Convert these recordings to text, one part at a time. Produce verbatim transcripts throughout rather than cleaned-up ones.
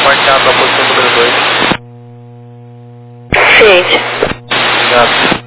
marcar para a posição número dois. Gente. Obrigado.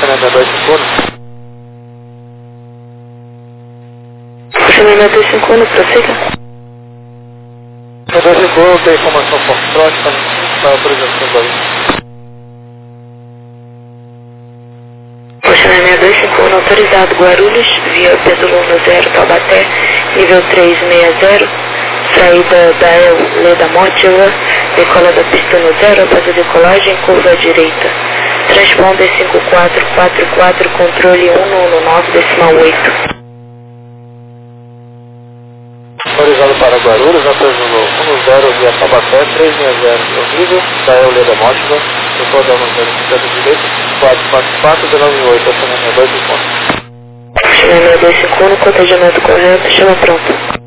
sessenta e dois cinco um. sessenta e dois cinco um, prossiga. sessenta e dois cinco um tem informação Foxtrot, está autorização do aí. sessenta e dois cinco um autorizado, Guarulhos, via Pedro um zero Taubaté, nível trezentos e sessenta, saída da El Leda Mótila, decola da pista no zero, após a decolagem, curva à direita. Transponder cinco quatro quatro quatro, controle um um nove decimal oito. Autorizado para Guarulhos, autorizado um zero via Taubaté, trezentos e sessenta, o nível da El Leda Mótila, decola da no zero, cinquenta direito, quatro quatro quatro, dezenove oito, sessenta e dois cinco um. sessenta e dois cinco um, cotejamento correto, chama pronto.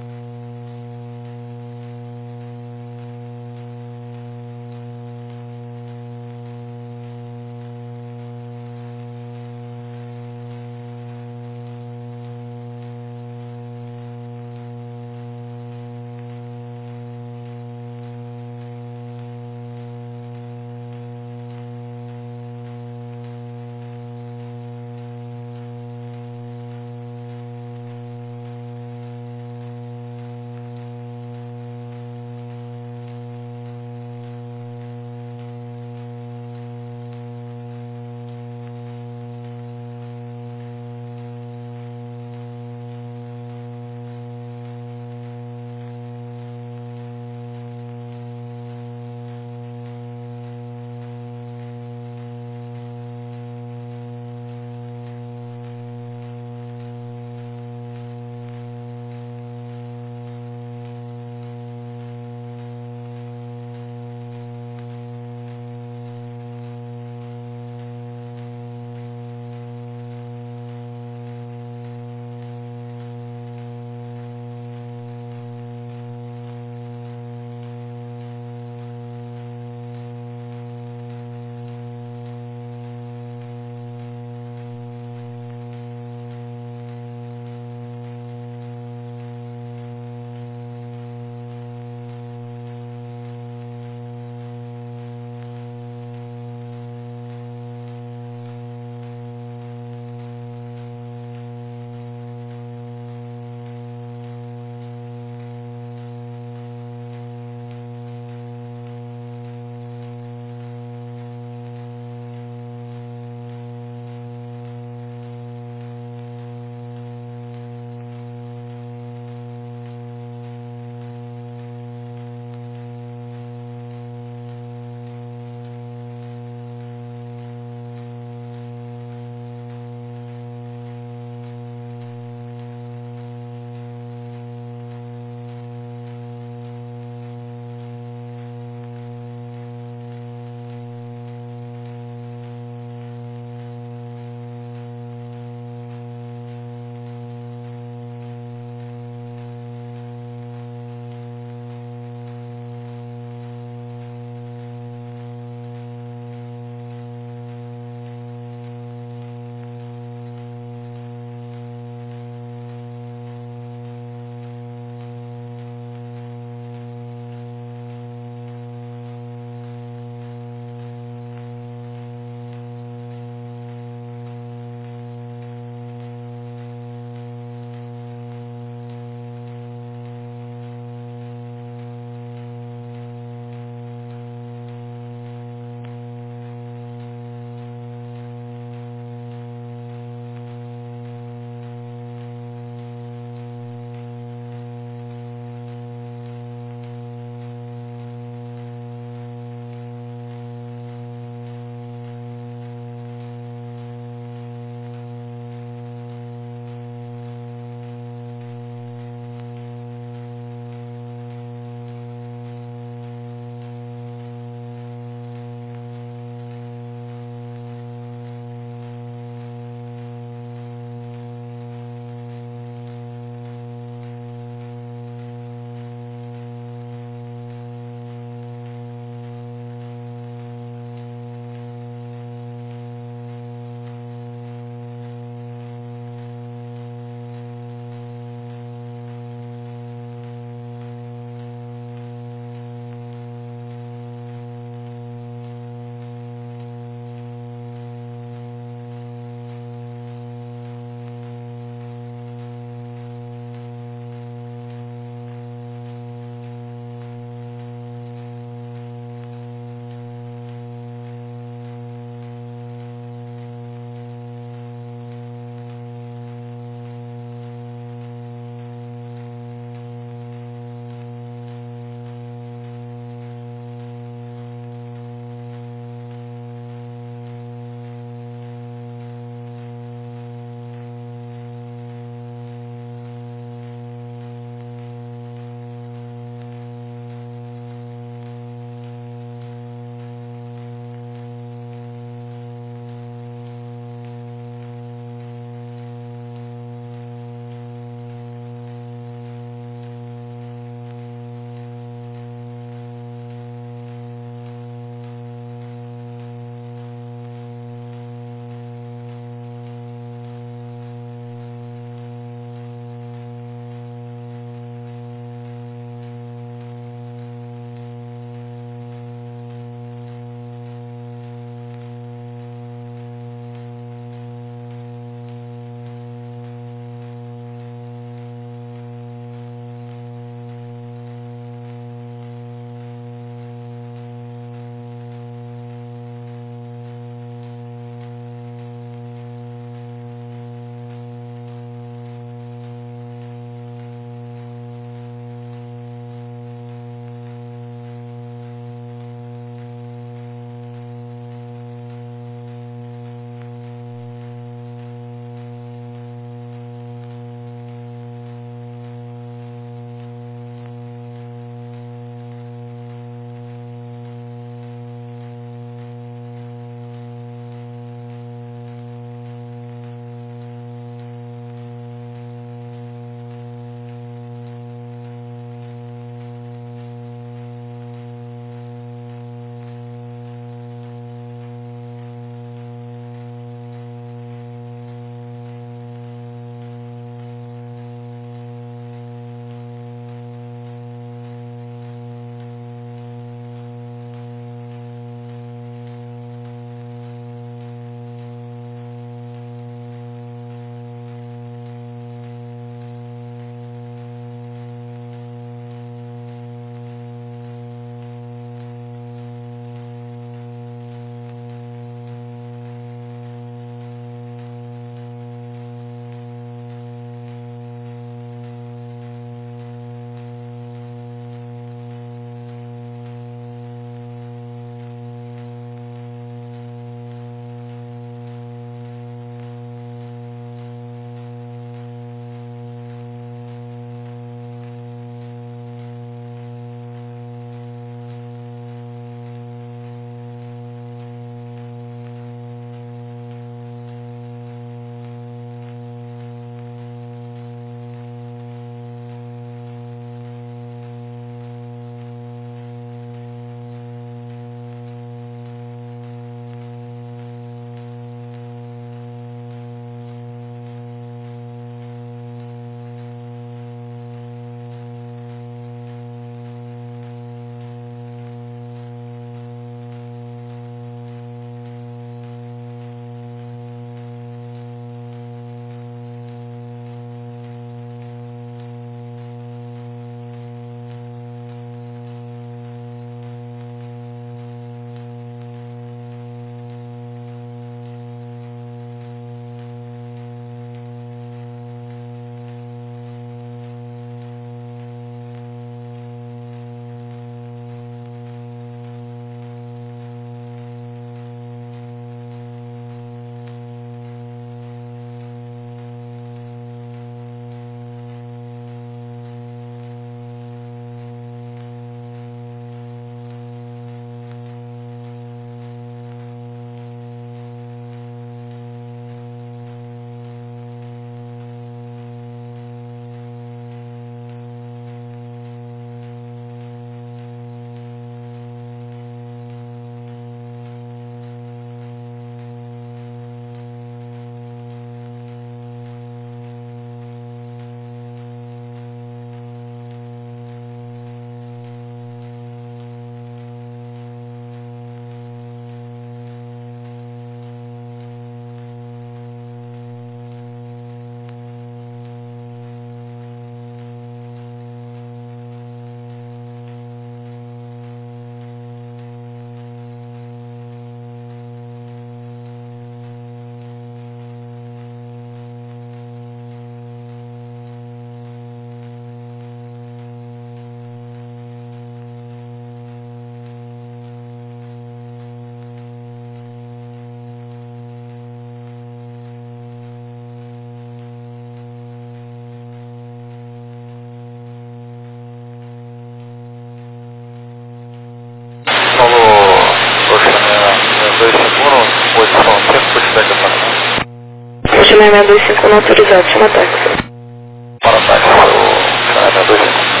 China dois cinco um autorizado, chama táxi. Para táxi, o China dois cinco um.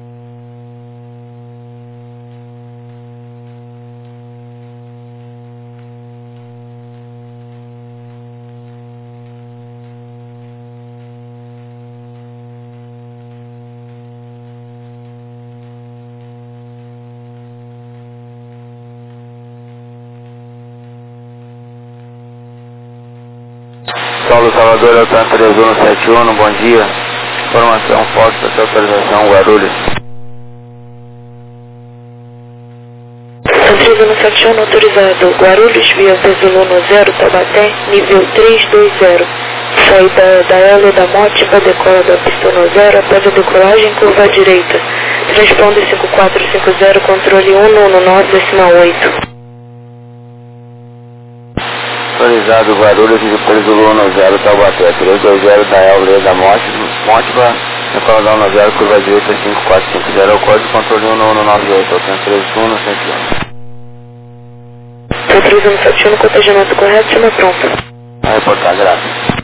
Paulo Salvador, Altan três um sete um, bom dia. Informação, foto, da autorização, Guarulhos. Altan três um sete um autorizado, Guarulhos, via Pesolano zero, Taubaté, nível três dois zero. Saída da L da Mótica, decola da Pistono zero, após a decolagem, curva à direita. Transponder cinco quatro cinco zero, controle um um nove, decimal oito. Autorizado Guarulhos e Pesolano zero, Taubaté, três dois zero da L da Mótica, decola da um zero, curva à direita, cinco quatro cinco zero, código controle um um nove oito, Altan três um sete um. Altan três um sete um, contagiamento correto, chama pronto. A reportar, graças.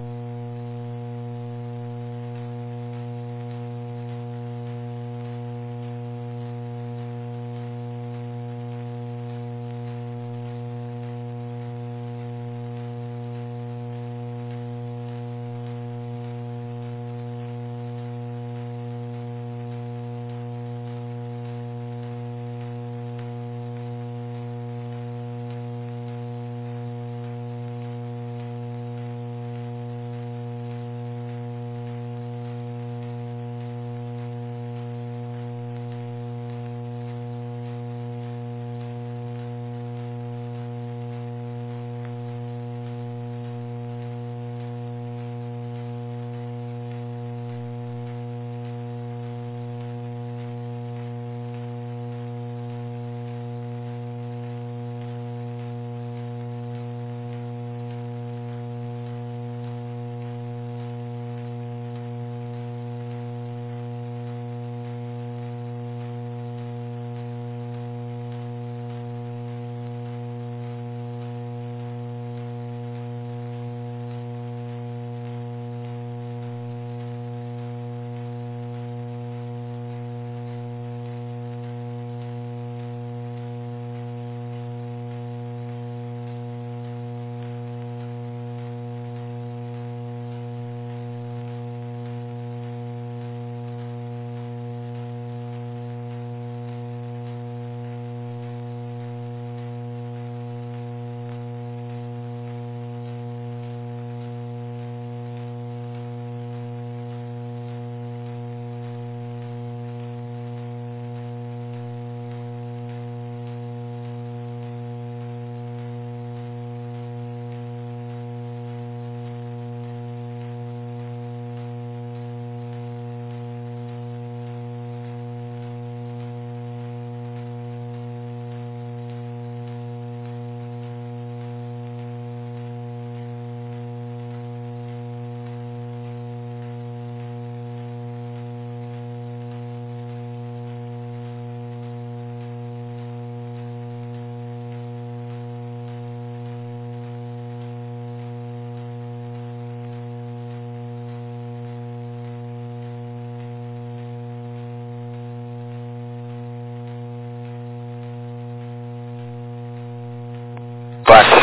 Táxi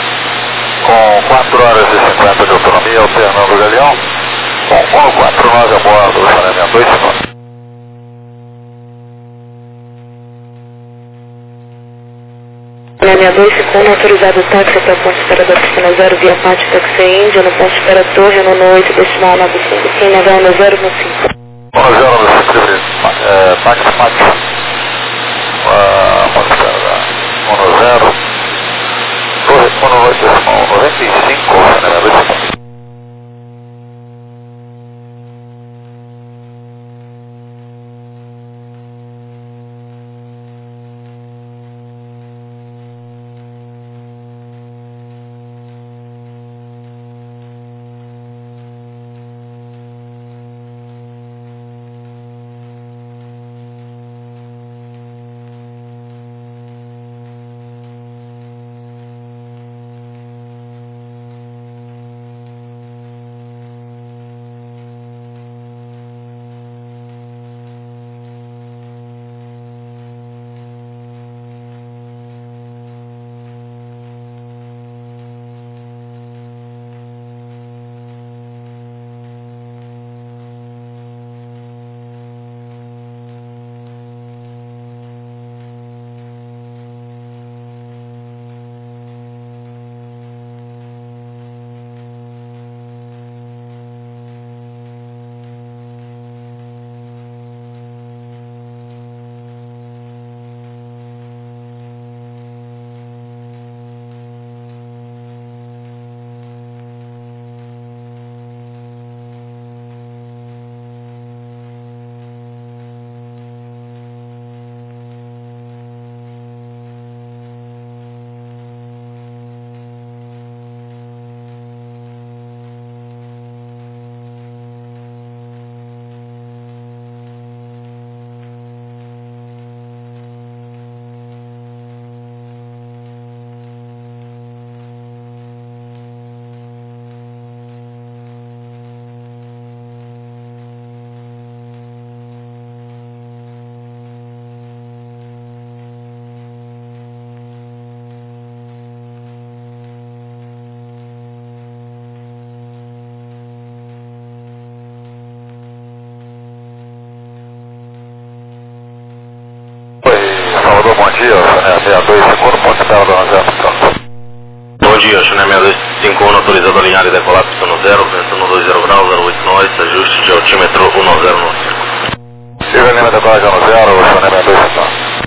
com quatro horas e cinquenta de autonomia, o Fernando Galeão, com um quatro nove a bordo do China dois cinco um. China dois cinco um, autorizado táxi até o ponto de espera da piscina zero, via Pátio Taxi Índia, no ponto de espera Torre, no oito, decimal nove cinco, China zero no cinco. um zero no cinco, táxi, táxi, ponto de espera da um zero. Torre um oito, decimal noventa e cinco, China dois cinco um. Salvador, bom dia, Chané sessenta e dois cinquenta e um, pode tentar dona zero, pronto. Bom dia, Chané sessenta e dois cinquenta e um, autorizado a alinhar e decolar pista no zero, vento no dois zero graus, zero oito nós, ajuste de altímetro um zero no círculo. Siga a linha de decolagem no zero, Chané sessenta e dois cinquenta e um.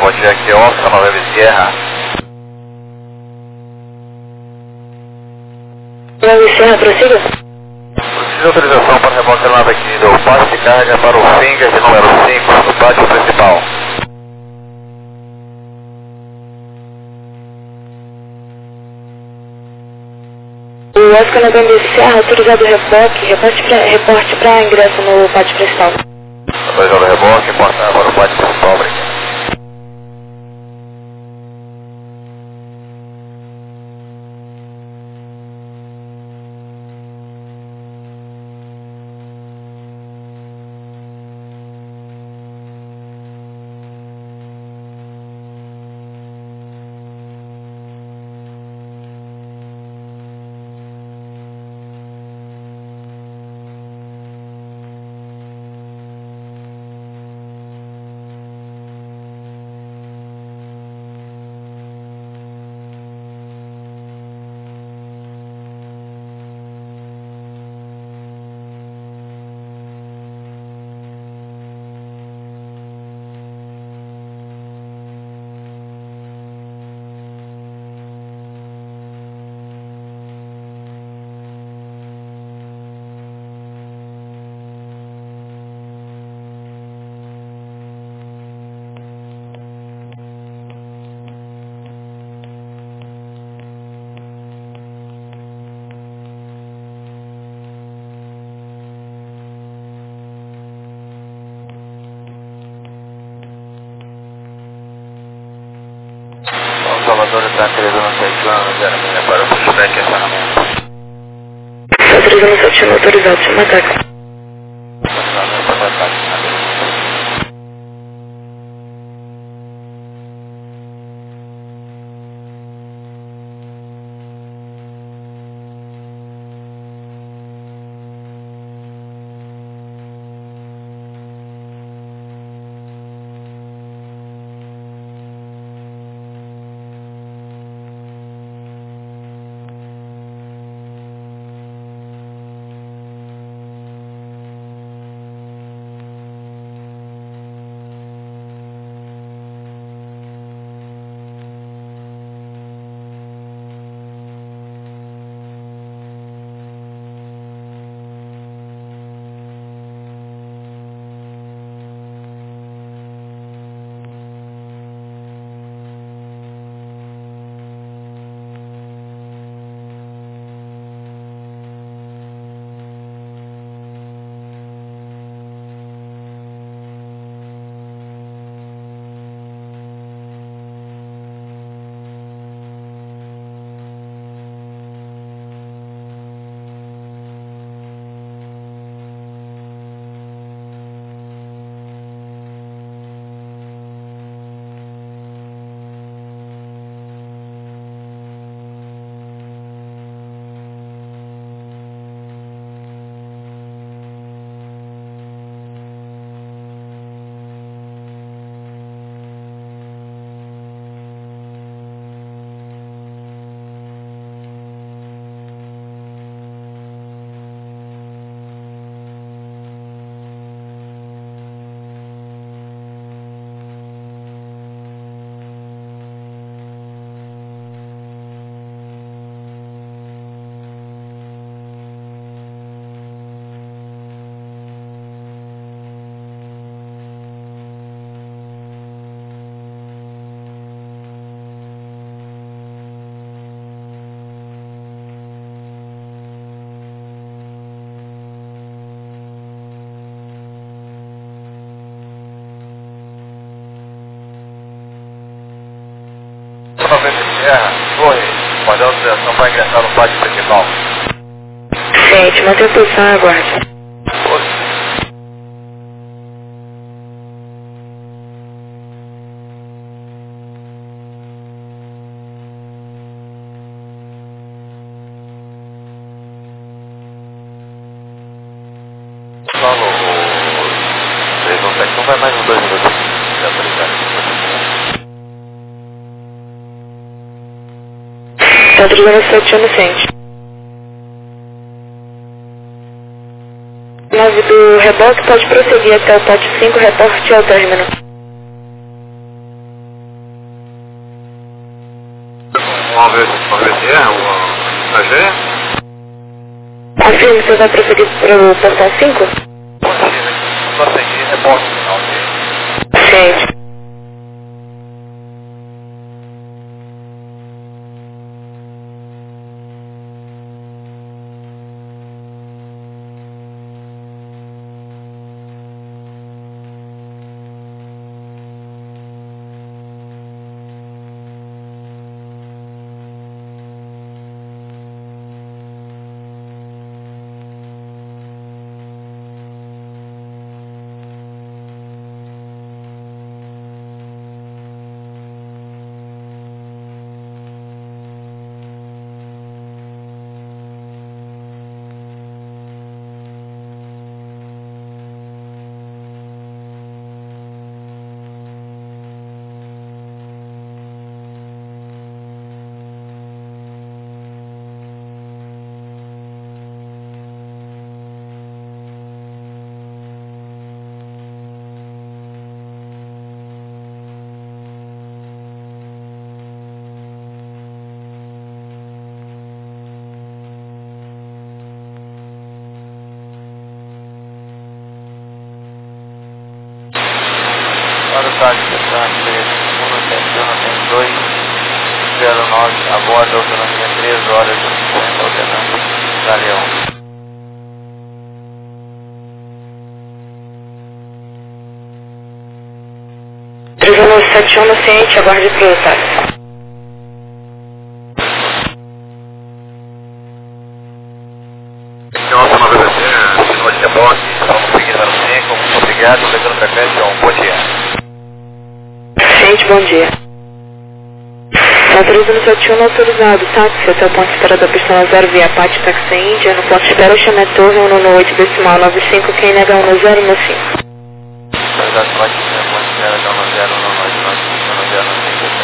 bom dia, aqui é Oscar Novembro Sierra. Novembro Sierra, prossiga. Preciso de autorização para reboque nave aqui do pátio de carga para o finger de número cinco, do pátio principal. O Oscar Novembro Sierra, autorizado o reboque, reporte para reporte pra ingresso no pátio principal. Autorizado o reboque, reportar para o pátio principal, obrigado. Salvador está autorizando sete anos, zero milha para o pushback e acionamento. Autorizando sete anos, autorizado, chama ataque. Acionamento para ataque. Sierra, Torre, pode autorização para ingressar no pátio principal. Gente, mantenha a posição e aguarde. Solo o três um sete um vai mais uns dois minutos de autorizar. Está autorizando sete anos frente. nove do reboque pode prosseguir até o pátio cinco, reporte ao término. B C R, o A G? Confirme, você vai prosseguir para o portão cinco? Possível, só seguir, reporte final, ok? Gente. Para o táxi Santa um sete um dois zero nove, aborda autonomia três horas e cinquenta, alternando Galeão. três um nove sete um no ciente, aguarde para o táxi. Nossa, uma B C R, sinal de rebote, vamos seguir zero cinco, muito obrigado, pegando frequência, um bom dia. Gente, bom dia. São três um sete um autorizado, táxi até o ponto de espera da pista zero via Pati Taxi Índia, no ponto de espera Xamé Torre um no oito decimal nove cinco, quem nega um no zero no cinco. Autoridade Pati, ponto de espera um no zero um nove nove cinco no zero no cinco,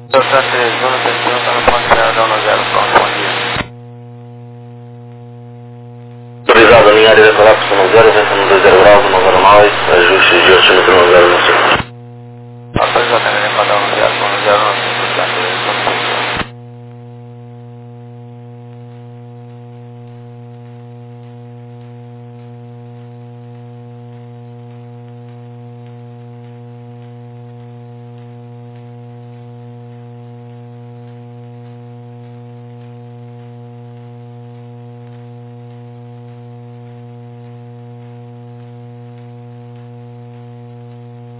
três, zona atenção, está no ponto zero, no zero, pronto, bom dia. Autorizado a linha área de colapso no zero, vento no dois zero graus, no zero nove, ajuste de oito